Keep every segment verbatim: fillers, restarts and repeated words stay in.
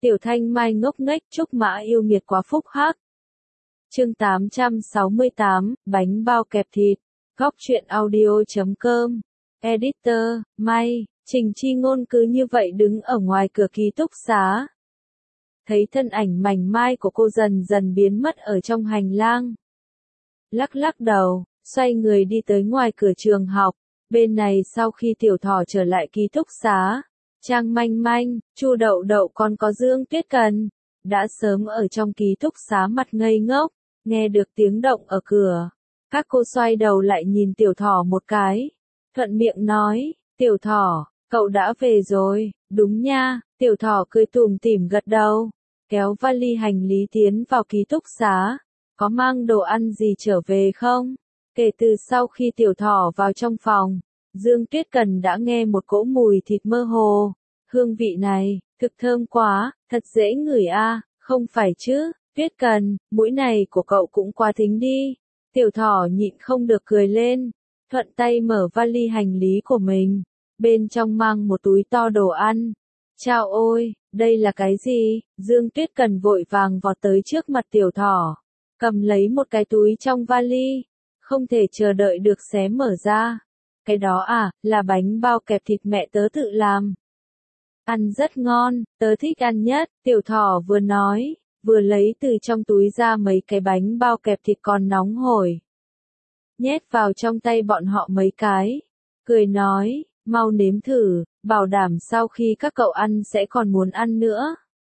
Tiểu Thanh Mai ngốc nghếch Trúc Mã yêu nghiệt quá phúc hắc. Chương tám trăm sáu mươi tám, bánh bao kẹp thịt. Góc truyện audio chấm com. Editor, May. Trình Chi Ngôn cứ như vậy đứng ở ngoài cửa ký túc xá. Thấy thân ảnh mảnh mai của cô dần dần biến mất ở trong hành lang. Lắc lắc đầu, xoay người đi tới ngoài cửa trường học. Bên này sau khi Tiểu Thỏ trở lại ký túc xá, Trang Manh Manh, Chu Đậu Đậu còn có Dương Tuyết Cần, đã sớm ở trong ký túc xá mặt ngây ngốc, nghe được tiếng động ở cửa. Các cô xoay đầu lại nhìn Tiểu Thỏ một cái, thuận miệng nói, Tiểu Thỏ, cậu đã về rồi, đúng nha, Tiểu Thỏ cười tủm tỉm gật đầu, kéo vali hành lý tiến vào ký túc xá, có mang đồ ăn gì trở về không? Kể từ sau khi Tiểu Thỏ vào trong phòng, Dương Tuyết Cần đã nghe một cỗ mùi thịt mơ hồ. Hương vị này, thực thơm quá, thật dễ ngửi a, không phải chứ, Tuyết Cần, mũi này của cậu cũng quá thính đi. Tiểu Thỏ nhịn không được cười lên, thuận tay mở vali hành lý của mình, bên trong mang một túi to đồ ăn. Chao ôi, đây là cái gì? Dương Tuyết Cần vội vàng vọt tới trước mặt Tiểu Thỏ, cầm lấy một cái túi trong vali, không thể chờ đợi được xé mở ra. Cái đó à, là bánh bao kẹp thịt mẹ tớ tự làm. Ăn rất ngon, tớ thích ăn nhất, Tiểu Thỏ vừa nói, vừa lấy từ trong túi ra mấy cái bánh bao kẹp thịt còn nóng hổi. Nhét vào trong tay bọn họ mấy cái, cười nói, mau nếm thử, bảo đảm sau khi các cậu ăn sẽ còn muốn ăn nữa.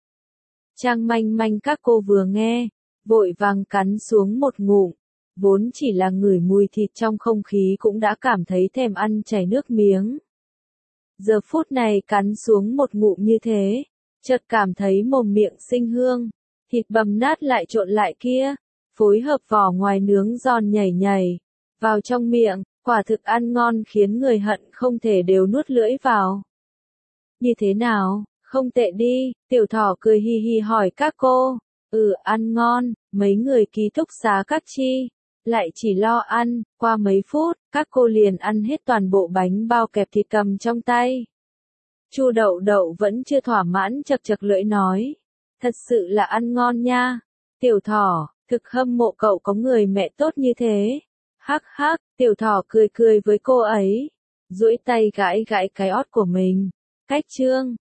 Trang Manh Manh các cô vừa nghe, vội vàng cắn xuống một ngụm, vốn chỉ là ngửi mùi thịt trong không khí cũng đã cảm thấy thèm ăn chảy nước miếng. Giờ phút này cắn xuống một ngụm như thế, chợt cảm thấy mồm miệng sinh hương, thịt bằm nát lại trộn lại kia, phối hợp vỏ ngoài nướng giòn nhảy nhảy, vào trong miệng, quả thực ăn ngon khiến người hận không thể đều nuốt lưỡi vào. Như thế nào, không tệ đi, Tiểu Thỏ cười hi hi hỏi các cô, ừ ăn ngon, mấy người ký túc xá các chi, lại chỉ lo ăn, qua mấy phút, các cô liền ăn hết toàn bộ bánh bao kẹp thịt cầm trong tay. Chu Đậu Đậu vẫn chưa thỏa mãn chật chật lưỡi nói, thật sự là ăn ngon nha, Tiểu Thỏ, thực hâm mộ cậu có người mẹ tốt như thế. Hắc hắc, Tiểu Thỏ cười cười với cô ấy, duỗi tay gãi gãi cái ót của mình. Cách chương,